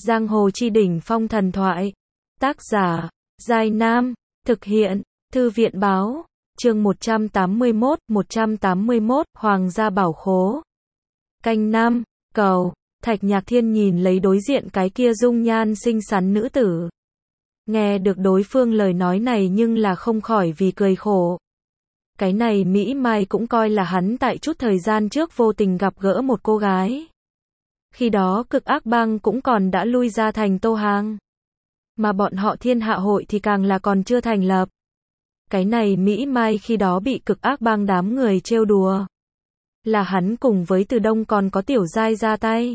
Giang hồ chi đỉnh phong thần thoại. Tác giả, Giai Nam. Thực hiện, Thư viện báo. Chương 181, Hoàng gia bảo khố. Canh 5, cầu. Thạch Nhạc Thiên nhìn lấy đối diện cái kia dung nhan xinh xắn nữ tử. Nghe được đối phương lời nói này nhưng là không khỏi vì cười khổ. Cái này Mỹ Mai cũng coi là hắn tại chút thời gian trước vô tình gặp gỡ một cô gái. Khi đó Cực Ác Bang cũng còn đã lui ra thành Tô Hang. Mà bọn họ Thiên Hạ Hội thì càng là còn chưa thành lập. Cái này Mỹ Mai khi đó bị Cực Ác Bang đám người trêu đùa. Là hắn cùng với Từ Đông còn có Tiểu Giai ra tay.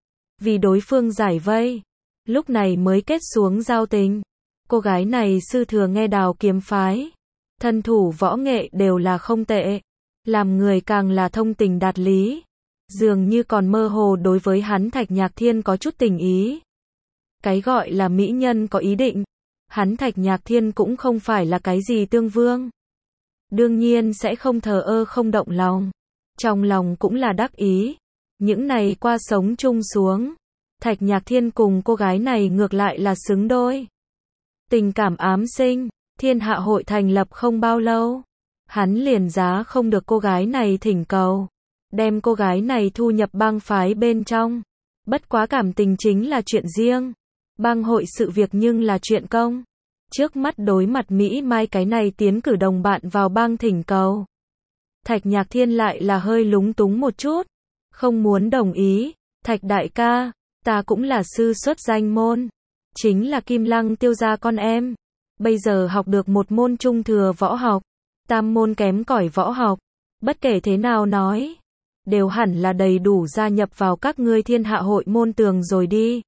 Vì đối phương giải vây. Lúc này mới kết xuống giao tình. Cô gái này sư thừa nghe Đào kiếm phái. Thân thủ võ nghệ đều là không tệ. Làm người càng là thông tình đạt lý. Dường như còn mơ hồ đối với hắn Thạch Nhạc Thiên có chút tình ý. Cái gọi là mỹ nhân có ý định. Hắn Thạch Nhạc Thiên cũng không phải là cái gì tương vương. Đương nhiên sẽ không thờ ơ không động lòng. Trong lòng cũng là đắc ý. Những này qua sống chung xuống. Thạch Nhạc Thiên cùng cô gái này ngược lại là xứng đôi. Tình cảm ám sinh. Thiên Hạ Hội thành lập không bao lâu. Hắn liền giá không được cô gái này thỉnh cầu. Đem cô gái này thu nhập bang phái bên trong. Bất quá cảm tình chính là chuyện riêng. Bang hội sự việc nhưng là chuyện công. Trước mắt đối mặt Mỹ Mai cái này tiến cử đồng bạn vào bang thỉnh cầu. Thạch Nhạc Thiên lại là hơi lúng túng một chút. Không muốn đồng ý. Thạch đại ca, ta cũng là sư xuất danh môn. Chính là Kim Lăng Tiêu gia con em. Bây giờ học được một môn trung thừa võ học. Tam môn kém cỏi võ học. Bất kể thế nào nói. Đều hẳn là đầy đủ gia nhập vào các ngươi Thiên Hạ Hội môn tường rồi đi.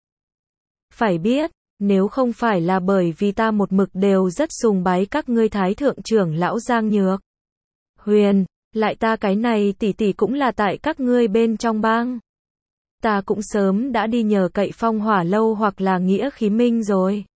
Phải biết, nếu không phải là bởi vì ta một mực đều rất sùng bái các ngươi Thái thượng trưởng lão Giang Nhược Huyền, lại ta cái này tỷ tỷ cũng là tại các ngươi bên trong bang. Ta cũng sớm đã đi nhờ cậy Phong Hỏa lâu hoặc là Nghĩa Khí Minh rồi.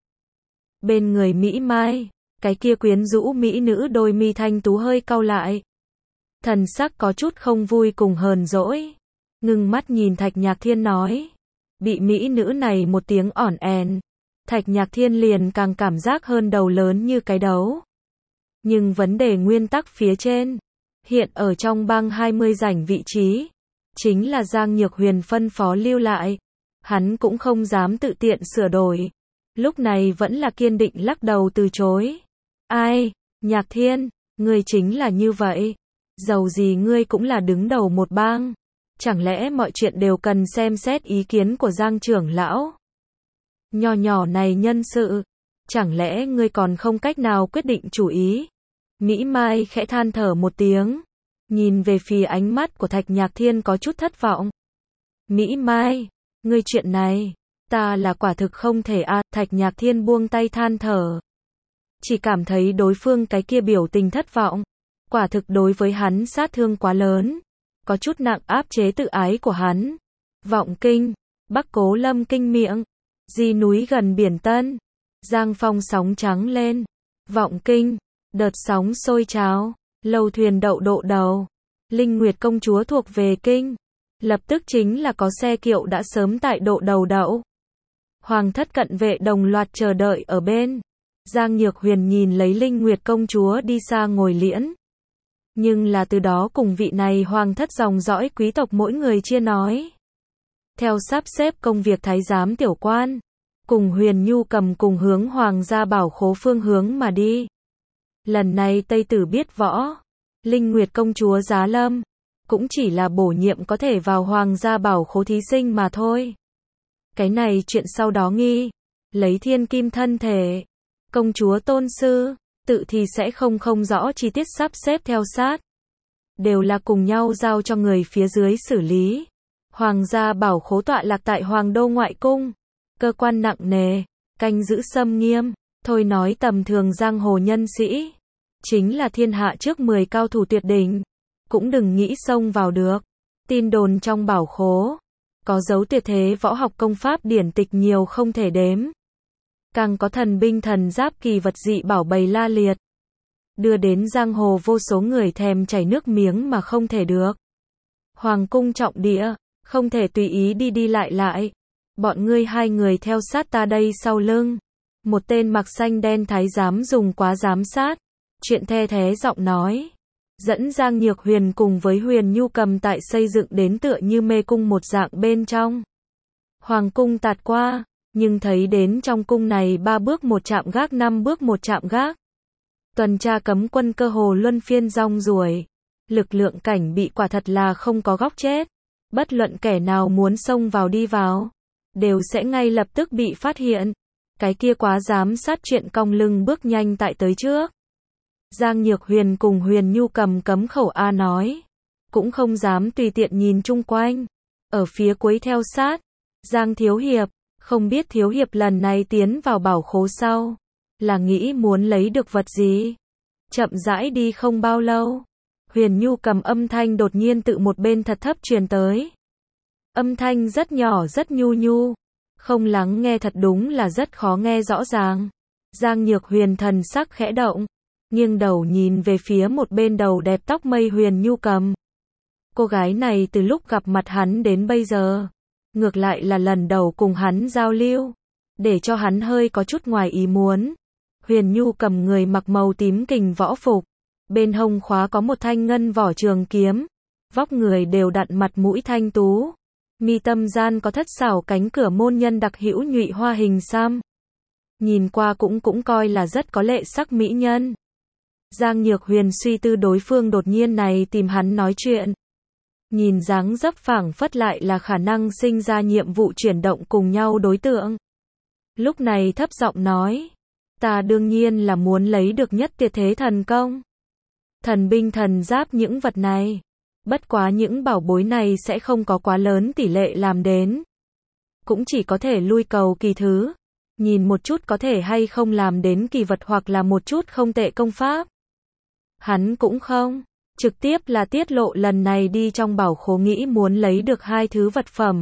Bên người Mỹ Mai, cái kia quyến rũ mỹ nữ đôi mi thanh tú hơi cau lại. Thần sắc có chút không vui cùng hờn dỗi. Ngưng mắt nhìn Thạch Nhạc Thiên nói. Bị mỹ nữ này một tiếng ỏn èn. Thạch Nhạc Thiên liền càng cảm giác hơn đầu lớn như cái đấu. Nhưng vấn đề nguyên tắc phía trên. Hiện ở trong bang 20 rảnh vị trí. Chính là Giang Nhược Huyền phân phó lưu lại. Hắn cũng không dám tự tiện sửa đổi. Lúc này vẫn là kiên định lắc đầu từ chối. Ai, Nhạc Thiên, ngươi chính là như vậy. Dầu gì ngươi cũng là đứng đầu một bang. Chẳng lẽ mọi chuyện đều cần xem xét ý kiến của Giang trưởng lão? Nhỏ nhỏ này nhân sự. Chẳng lẽ ngươi còn không cách nào quyết định chủ ý? Mỹ Mai khẽ than thở một tiếng. Nhìn về phía ánh mắt của Thạch Nhạc Thiên có chút thất vọng. Mỹ Mai, ngươi chuyện này, ta là quả thực không thể Thạch Nhạc Thiên buông tay than thở. Chỉ cảm thấy đối phương cái kia biểu tình thất vọng. Quả thực đối với hắn sát thương quá lớn. Có chút nặng áp chế tự ái của hắn. Vọng Kinh, Bắc Cố Lâm Kinh miệng. Di núi gần biển Tân. Giang phong sóng trắng lên. Vọng Kinh, đợt sóng sôi trào. Lâu thuyền đậu độ đầu. Linh Nguyệt công chúa thuộc về kinh. Lập tức chính là có xe kiệu đã sớm tại độ đầu đậu. Hoàng thất cận vệ đồng loạt chờ đợi ở bên. Giang Nhược Huyền nhìn lấy Linh Nguyệt công chúa đi xa ngồi liễn. Nhưng là từ đó cùng vị này hoàng thất dòng dõi quý tộc mỗi người chia nói. Theo sắp xếp công việc thái giám tiểu quan. Cùng Huyền Nhu cầm cùng hướng hoàng gia bảo khố phương hướng mà đi. Lần này Tây Tử biết võ. Linh Nguyệt công chúa giá lâm. Cũng chỉ là bổ nhiệm có thể vào hoàng gia bảo khố thí sinh mà thôi. Cái này chuyện sau đó nghi. Lấy thiên kim thân thể. Công chúa tôn sư. Tự thì sẽ không rõ chi tiết sắp xếp theo sát. Đều là cùng nhau giao cho người phía dưới xử lý. Hoàng gia bảo khố tọa lạc tại Hoàng đô ngoại cung. Cơ quan nặng nề. Canh giữ xâm nghiêm. Thôi nói tầm thường giang hồ nhân sĩ. Chính là thiên hạ trước 10 cao thủ tuyệt đỉnh. Cũng đừng nghĩ xông vào được. Tin đồn trong bảo khố. Có dấu tuyệt thế võ học công pháp điển tịch nhiều không thể đếm. Càng có thần binh thần giáp kỳ vật dị bảo bày la liệt. Đưa đến giang hồ vô số người thèm chảy nước miếng mà không thể được. Hoàng cung trọng địa, không thể tùy ý đi lại. Bọn ngươi hai người theo sát ta đây sau lưng. Một tên mặc xanh đen thái giám dùng quá giám sát. Chuyện the thế giọng nói. Dẫn Giang Nhược Huyền cùng với Huyền Nhu Cầm tại xây dựng đến tựa như mê cung một dạng bên trong. Hoàng cung tạt qua, nhưng thấy đến trong cung này 3 bước một chạm gác 5 bước một chạm gác. Tuần tra cấm quân cơ hồ luân phiên rong ruổi. Lực lượng cảnh bị quả thật là không có góc chết. Bất luận kẻ nào muốn xông vào đi vào, đều sẽ ngay lập tức bị phát hiện. Cái kia quá giám sát chuyện cong lưng bước nhanh tại tới trước. Giang Nhược Huyền cùng Huyền Nhu Cầm cấm khẩu A nói. Cũng không dám tùy tiện nhìn chung quanh. Ở phía cuối theo sát. Giang Thiếu Hiệp. Không biết Thiếu Hiệp lần này tiến vào bảo khố sau. Là nghĩ muốn lấy được vật gì? Chậm rãi đi không bao lâu. Huyền Nhu Cầm âm thanh đột nhiên tự một bên thật thấp truyền tới. Âm thanh rất nhỏ rất nhu nhu. Không lắng nghe thật đúng là rất khó nghe rõ ràng. Giang Nhược Huyền thần sắc khẽ động. Nghiêng đầu nhìn về phía một bên đầu đẹp tóc mây Huyền Nhu Cầm. Cô gái này từ lúc gặp mặt hắn đến bây giờ. Ngược lại là lần đầu cùng hắn giao lưu. Để cho hắn hơi có chút ngoài ý muốn. Huyền Nhu Cầm người mặc màu tím kình võ phục. Bên hông khóa có một thanh ngân vỏ trường kiếm. Vóc người đều đặn mặt mũi thanh tú. Mi tâm gian có thất xảo cánh cửa môn nhân đặc hữu nhụy hoa hình xăm. Nhìn qua cũng coi là rất có lệ sắc mỹ nhân. Giang Nhược Huyền suy tư đối phương đột nhiên này tìm hắn nói chuyện. Nhìn dáng dấp phảng phất lại là khả năng sinh ra nhiệm vụ chuyển động cùng nhau đối tượng. Lúc này thấp giọng nói. Ta đương nhiên là muốn lấy được nhất tuyệt thế thần công. Thần binh thần giáp những vật này. Bất quá những bảo bối này sẽ không có quá lớn tỷ lệ làm đến. Cũng chỉ có thể lui cầu kỳ thứ. Nhìn một chút có thể hay không làm đến kỳ vật hoặc là một chút không tệ công pháp. Hắn cũng không. Trực tiếp là tiết lộ lần này đi trong bảo khố nghĩ muốn lấy được 2 thứ vật phẩm.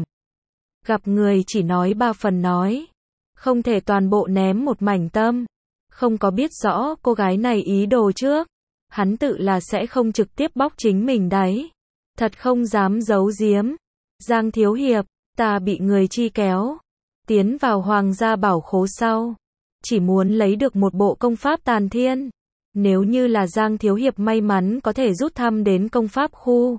Gặp người chỉ nói 3 phần nói. Không thể toàn bộ ném một mảnh tâm. Không có biết rõ cô gái này ý đồ trước. Hắn tự là sẽ không trực tiếp bóc chính mình đấy. Thật không dám giấu giếm. Giang Thiếu Hiệp, ta bị người chi kéo. Tiến vào hoàng gia bảo khố sau. Chỉ muốn lấy được một bộ công pháp tàn thiên. Nếu như là Giang Thiếu Hiệp may mắn có thể rút thăm đến công pháp khu.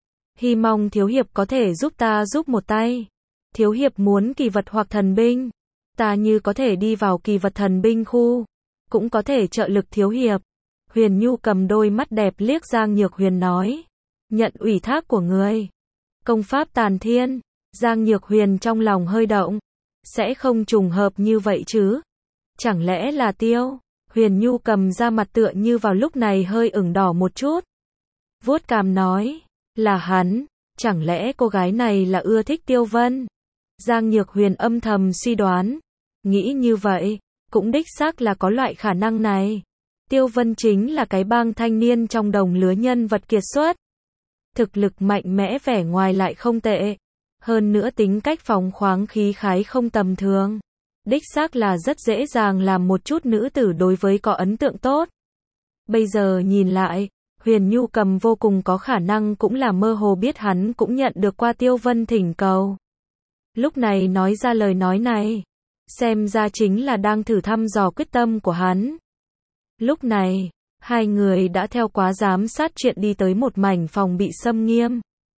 Hy mong Thiếu Hiệp có thể giúp ta giúp một tay. Thiếu Hiệp muốn kỳ vật hoặc thần binh. Ta như có thể đi vào kỳ vật thần binh khu. Cũng có thể trợ lực Thiếu Hiệp. Huyền Nhu Cầm đôi mắt đẹp liếc Giang Nhược Huyền nói. Nhận ủy thác của người. Công pháp tàn thiên. Giang Nhược Huyền trong lòng hơi động. Sẽ không trùng hợp như vậy chứ. Chẳng lẽ là Tiêu? Huyền Nhu Cầm ra mặt tựa như vào lúc này hơi ửng đỏ một chút. Vuốt cằm nói. Là hắn. Chẳng lẽ cô gái này là ưa thích Tiêu Vân? Giang Nhược Huyền âm thầm suy đoán. Nghĩ như vậy. Cũng đích xác là có loại khả năng này. Tiêu Vân chính là cái bang thanh niên trong đồng lứa nhân vật kiệt xuất. Thực lực mạnh mẽ vẻ ngoài lại không tệ. Hơn nữa tính cách phóng khoáng khí khái không tầm thường. Đích xác là rất dễ dàng làm một chút nữ tử đối với có ấn tượng tốt. Bây giờ nhìn lại, Huyền Nhu Cầm vô cùng có khả năng cũng là mơ hồ biết hắn cũng nhận được qua Tiêu Vân thỉnh cầu. Lúc này nói ra lời nói này, xem ra chính là đang thử thăm dò quyết tâm của hắn. Lúc này, hai người đã theo quá giám sát chuyện đi tới một mảnh phòng bị xâm nghiêm.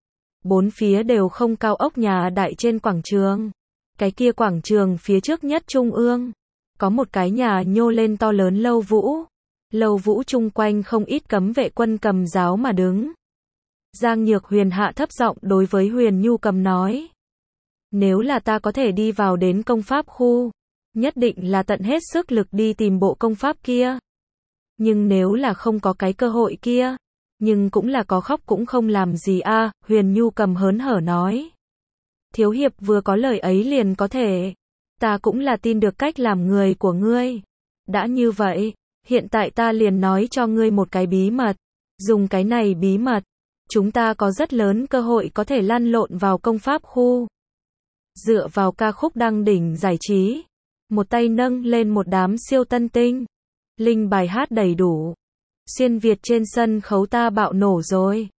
4 phía đều không cao ốc nhà đại trên quảng trường. Cái kia quảng trường phía trước nhất trung ương. Có một cái nhà nhô lên to lớn lâu vũ. Lâu vũ chung quanh không ít cấm vệ quân cầm giáo mà đứng. Giang Nhược Huyền hạ thấp giọng đối với Huyền Nhu Cầm nói. Nếu là ta có thể đi vào đến công pháp khu. Nhất định là tận hết sức lực đi tìm bộ công pháp kia. Nhưng nếu là không có cái cơ hội kia. Nhưng cũng là có khóc cũng không làm gì a. Huyền Nhu Cầm hớn hở nói. Thiếu Hiệp vừa có lời ấy liền có thể. Ta cũng là tin được cách làm người của ngươi. Đã như vậy, hiện tại ta liền nói cho ngươi một cái bí mật. Dùng cái này bí mật, chúng ta có rất lớn cơ hội có thể lăn lộn vào công pháp khu. Dựa vào ca khúc đăng đỉnh giải trí. Một tay nâng lên một đám siêu tân tinh. Linh bài hát đầy đủ. Xuyên Việt trên sân khấu ta bạo nổ rồi.